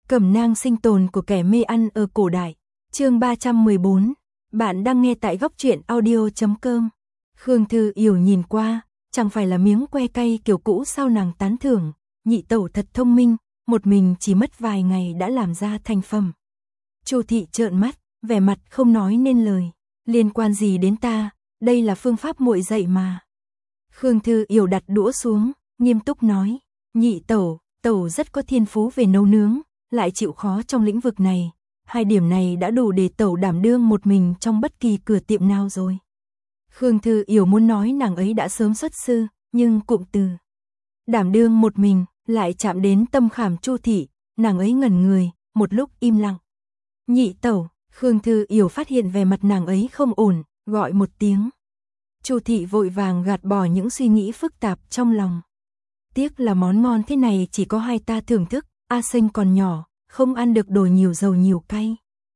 Cẩm nang sinh tồn của kẻ mê ăn ở cổ đại. Chương 314. Bạn đang nghe tại góc truyện audio.com. Khương Thư Yểu nhìn qua, chẳng phải là miếng que cay kiểu cũ sao, nàng tán thưởng, nhị tẩu thật thông minh, một mình chỉ mất vài ngày đã làm ra thành phẩm. Chu thị trợn mắt, vẻ mặt không nói nên lời. Liên quan gì đến ta, đây là phương pháp muội dạy mà. Khương Thư Yểu đặt đũa xuống, nghiêm túc nói, nhị tẩu, tẩu rất có thiên phú về nấu nướng, lại chịu khó trong lĩnh vực này. Hai điểm này đã đủ để tẩu đảm đương một mình trong bất kỳ cửa tiệm nào rồi. Khương Thư Yểu muốn nói nàng ấy đã sớm xuất sư, nhưng cụm từ đảm đương một mình lại chạm đến tâm khảm Chu thị, nàng ấy ngẩn người, một lúc im lặng. Nhị tẩu, Khương Thư Yểu phát hiện vẻ mặt nàng ấy không ổn, gọi một tiếng. Chu thị vội vàng gạt bỏ những suy nghĩ phức tạp trong lòng. Tiếc là món ngon thế này chỉ có hai ta thưởng thức, A Sinh còn nhỏ, không ăn được đồ nhiều dầu nhiều cay.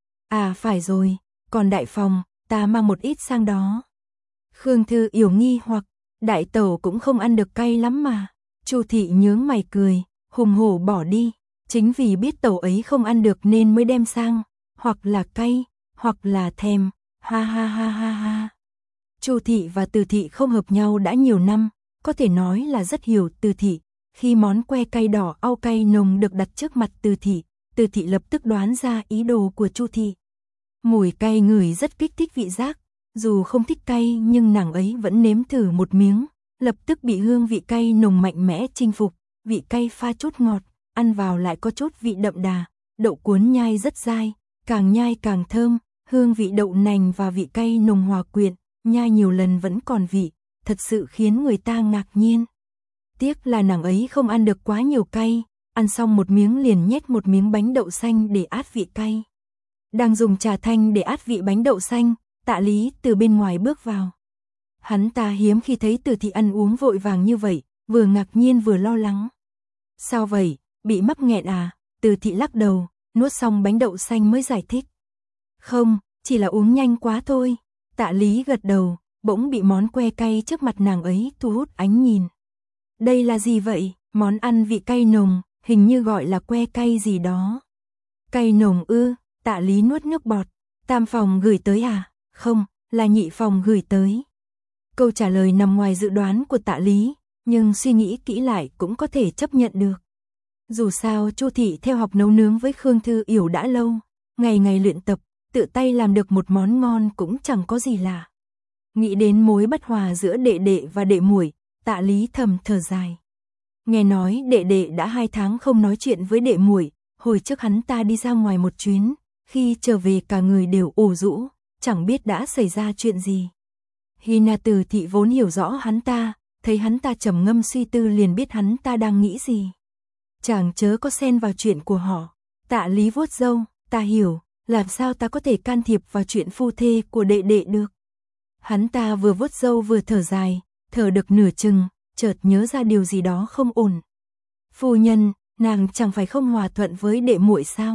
À phải rồi, còn đại phòng, ta mang một ít sang đó. Khương Thư Yểu nghi hoặc, đại tẩu cũng không ăn được cay lắm mà. Chu thị nhướng mày cười, hùng hổ bỏ đi, chính vì biết tẩu ấy không ăn được nên mới đem sang, hoặc là cay, hoặc là thèm, ha ha ha ha ha. Chu thị và Từ thị không hợp nhau đã nhiều năm, có thể nói là rất hiểu Từ thị. Khi món que cay đỏ au cay nồng được đặt trước mặt Từ thị lập tức đoán ra ý đồ của Chu thị. Mùi cay ngửi rất kích thích vị giác, dù không thích cay nhưng nàng ấy vẫn nếm thử một miếng, lập tức bị hương vị cay nồng mạnh mẽ chinh phục, vị cay pha chút ngọt, ăn vào lại có chút vị đậm đà, đậu cuốn nhai rất dai, càng nhai càng thơm, hương vị đậu nành và vị cay nồng hòa quyện, nhai nhiều lần vẫn còn vị, thật sự khiến người ta ngạc nhiên. Tiếc là nàng ấy không ăn được quá nhiều cay, ăn xong một miếng liền nhét một miếng bánh đậu xanh để át vị cay. Đang dùng trà thanh để át vị bánh đậu xanh, Tạ Lý từ bên ngoài bước vào. Hắn ta hiếm khi thấy Từ thị ăn uống vội vàng như vậy, vừa ngạc nhiên vừa lo lắng. Sao vậy, bị mắc nghẹn à? Từ thị lắc đầu, nuốt xong bánh đậu xanh mới giải thích. Không, chỉ là uống nhanh quá thôi. Tạ Lý gật đầu, bỗng bị món que cay trước mặt nàng ấy thu hút ánh nhìn. Đây là gì vậy? Món ăn vị cay nồng, hình như gọi là que cay gì đó. Cay nồng ư? Tạ Lý nuốt nước bọt. Tam phòng gửi tới à? Không, là nhị phòng gửi tới. Câu trả lời nằm ngoài dự đoán của Tạ Lý, nhưng suy nghĩ kỹ lại cũng có thể chấp nhận được. Dù sao Chu thị theo học nấu nướng với Khương Thư Yểu đã lâu, ngày ngày luyện tập, tự tay làm được một món ngon cũng chẳng có gì lạ. Nghĩ đến mối bất hòa giữa đệ đệ và đệ muội, Tạ Lý thầm thở dài. Nghe nói đệ đệ đã 2 tháng không nói chuyện với đệ muội, hồi trước hắn ta đi ra ngoài một chuyến, khi trở về cả người đều ủ rũ, chẳng biết đã xảy ra chuyện gì. Hina Từ thị vốn hiểu rõ hắn ta, thấy hắn ta trầm ngâm suy tư liền biết hắn ta đang nghĩ gì. Chàng chớ có xen vào chuyện của họ. Tạ Lý vuốt râu, ta hiểu, làm sao ta có thể can thiệp vào chuyện phu thê của đệ đệ được. Hắn ta vừa vuốt râu vừa thở dài, thở được nửa chừng, chợt nhớ ra điều gì đó không ổn. Phu nhân, nàng chẳng phải không hòa thuận với đệ muội sao?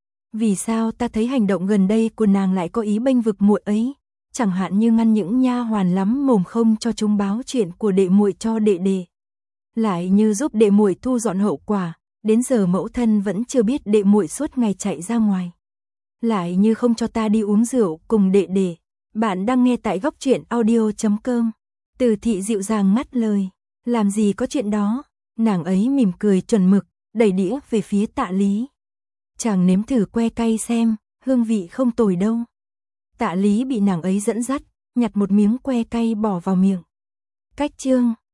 Vì sao ta thấy hành động gần đây của nàng lại có ý bênh vực muội ấy, chẳng hạn như ngăn những nha hoàn lắm mồm không cho chúng báo chuyện của đệ muội cho đệ đệ, lại như giúp đệ muội thu dọn hậu quả, đến giờ mẫu thân vẫn chưa biết đệ muội suốt ngày chạy ra ngoài, lại như không cho ta đi uống rượu cùng đệ đệ. Bạn đang nghe tại góc truyện audio.com. Từ thị dịu dàng ngắt lời, làm gì có chuyện đó. Nàng ấy mỉm cười chuẩn mực, đẩy đĩa về phía Tạ Lý. Chàng nếm thử que cay xem, hương vị không tồi đâu. Tạ Lý bị nàng ấy dẫn dắt, nhặt một miếng que cay bỏ vào miệng. Cách chương